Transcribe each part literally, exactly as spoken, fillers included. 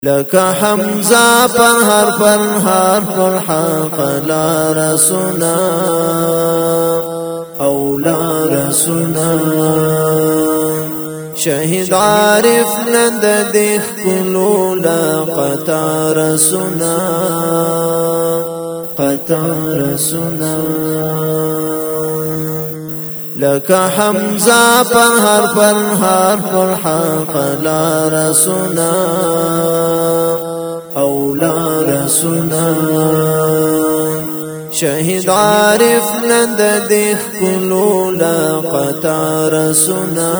لك حمزة پر هر پر هر پر حق لا رسولنا او لا رسولنا شهید عارف لند دیخ کلو لا قطع رسولنا قطع رسولنا لك حمزة پر هر پر هر پر حق لا رسولنا او لا رسولنا شهید عارف لند دیخ کلو لا قطع رسولنا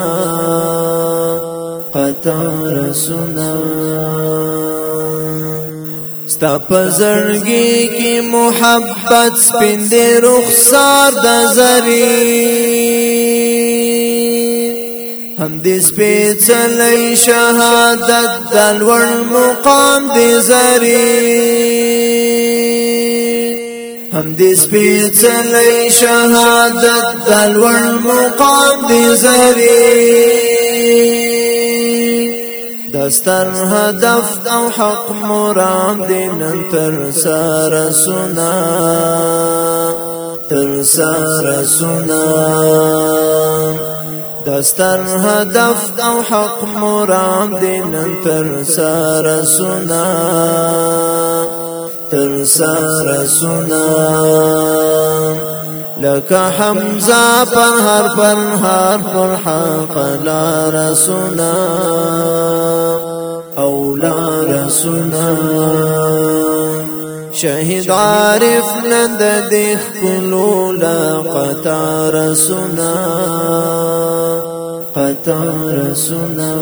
قطع رسولنا ستا پزړګي کی محبت سپین دې رخسار د زری هم دې سپېڅلې شهادت د لوړ مقام دې زری هم دې سپېڅلې شهادت د لوړ مقام دې زری دستر هدف او حق مرام دینن تر سار سنا تر سار سنا دستر هدف او حق مرام دینن تر سار سنا تر سار سنا لك حمزة پر هر پر هر پر حق لا رسولنا او لا رسولنا شهید عارف لند دیخ کلو لا قطع رسولنا قطع رسولنا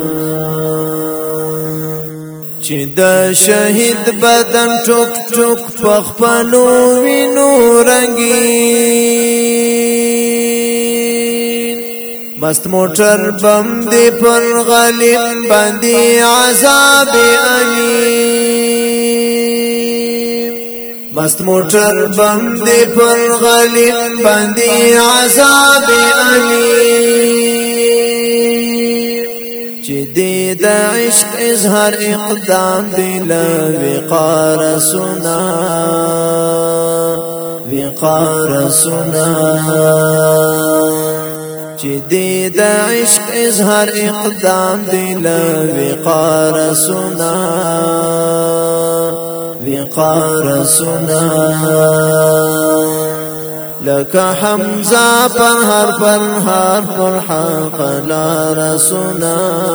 چې د شهید بدن ټوک ټوک پخپلو وینو رنگین مست موټر بم دی پر غالب باندې عذاب علیم مست موټر بم دی پر غالب باندې عذاب علیم دی د عشق اظهار اقدام دی لوقار سنا وقار سنا چې دی د عشق اظهار اقدام دی لوقار سنا وقار سنا لك حمزة پر هر پر هر پر حق لا رسولنا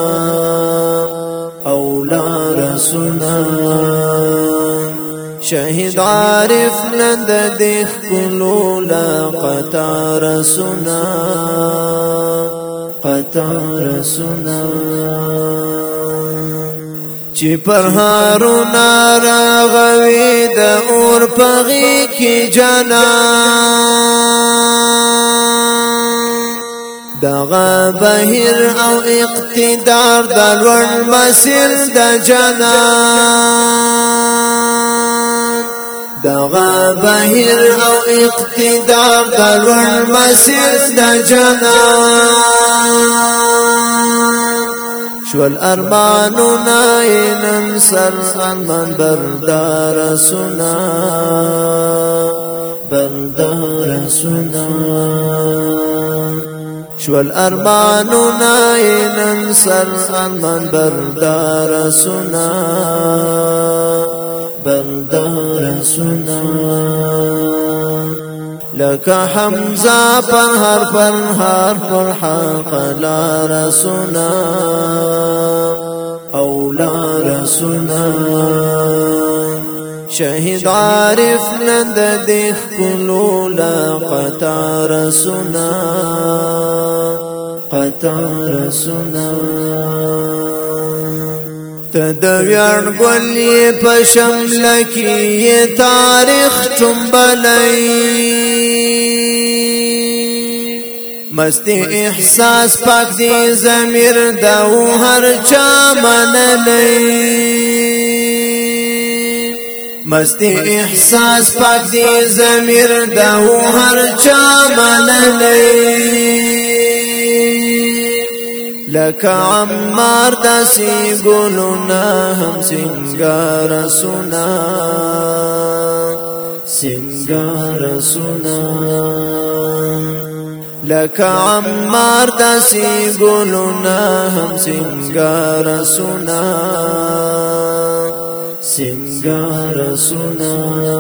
او لا رسولنا شهید عارف لند دیخ کلو لا قطع رسولنا قطع رسولنا چې پر هارون راغوي د اور پغي کی جنان دغه بهر او اقتدار د لوړ مسیر د جنان دغه بهر او اقتدار د لوړ مسیر د جنان شوال ارمانونا ننصر ارمان بردار سنا بردار سنا شوال ارمانونا ننصر ارمان بردار سنا بردار سنا لك حمزة پر هر پر هر پر حق لا رسولنا او لا رسولنا شهید عارف لند دیخ کلو لا قطع رسولنا قطع رسولنا تدویان گولی پشمل کی تاریخ چنبلی مستی احساس پاک دی زمیر دو هر چا منلی مستی احساس پاک دی زمیر دو هر چا منلی لکه عمار داسې ګلونه هم سنگار سنا سنگار سنا لکه عمار داسې ګلونه هم سنگار سنا سنگار سنا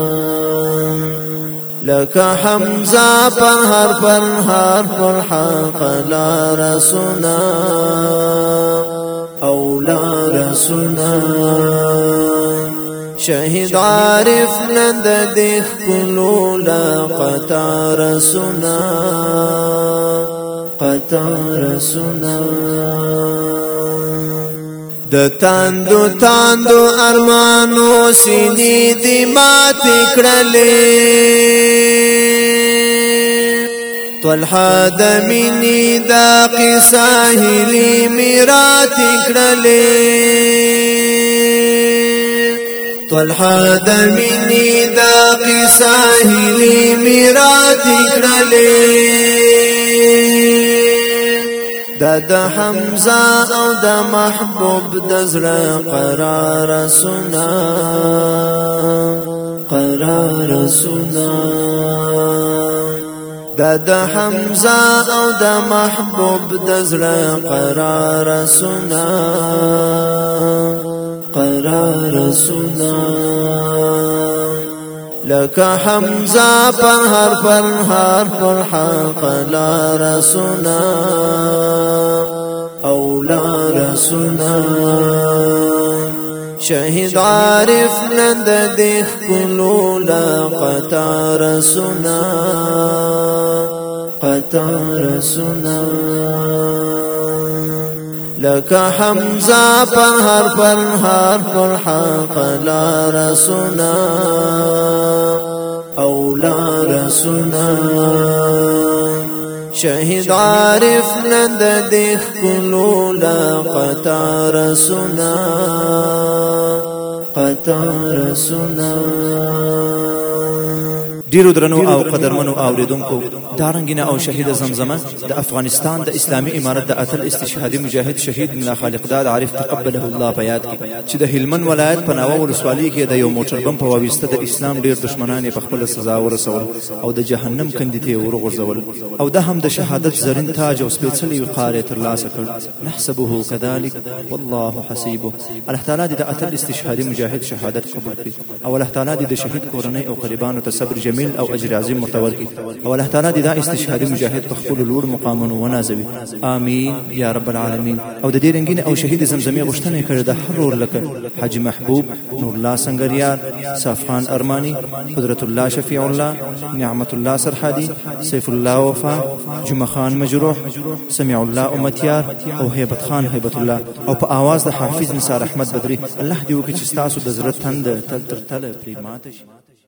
لکه حمزه پر هر پر هر پر حق لار سنا او لار سنا شهید عارف نند دیخ کلو لا قطار سنا قطار سنا د تاندو تاندو ارمانو سینې دی مات کړلې طلحه د مینې دا قصه هلي میرات کړلې طلحه د مینې دا قصه هلي میرات کړلې دا د حمزه او د محبوب د زړه قرار سنا قرار سنا دا د حمزه او د محبوب د زړه قرار سنا قرار سنا لکه حمزه پر هر پر هر پر حق لار سنا او لار سنا شهید عارف نند دیخ کلو لا قطار سنا قطار سنا لکه حمزه پر هر پر هر پر حق لار سنا او لار سنا شهید عارف نند دیخ کلو لا قطار سنا قطار سنا ډیرو درنو او قدرمنو اوریدونکو دارنګینه او شهید زمزمه د افغانستان د اسلامي امارت د اتل استشهادي مجاهد شهید ملا خالق داد عارف تقبله الله په یاد کې چې د هلمند ولایت په ناوه ولسوالۍ کې د یو موټر بم په واسطه د اسلام ډیر دشمنان په خپل سزا ورسول او د جهنم کندې ته ورغورځول او د هم د شهادت زرین تاج او سپېڅلي وقار ترلاسه کړ نحسبه كذلك والله حسيبه. الله تعالی د اتل استشهادي مجاهد شهادت قبول کړي او الله تعالی د شهید کورنۍ او قربانو ته صبر جمیل او اجر عظیم مرتور کی او الله تعالی دې دا استشهادي مجاهد په خپل لوړ مقامونو ونازوي امين یا رب العالمین. او د دې رنگین او شهید زمزمه غشتنه کړه د هر ور لکه حاجی محبوب، نور الله سنگریار، صافخان ارمانی، قدرت الله شفیع الله، نعمت الله سرحدی، سیف الله وفا، جمعه خان مجروح، سمع الله امتیار او هیبت خان هیبت الله او په आवाज د حافظ نثار احمد بدری. الله دې وکړي چې تاسو د زړه تند تل تر تل پرې ماته شي.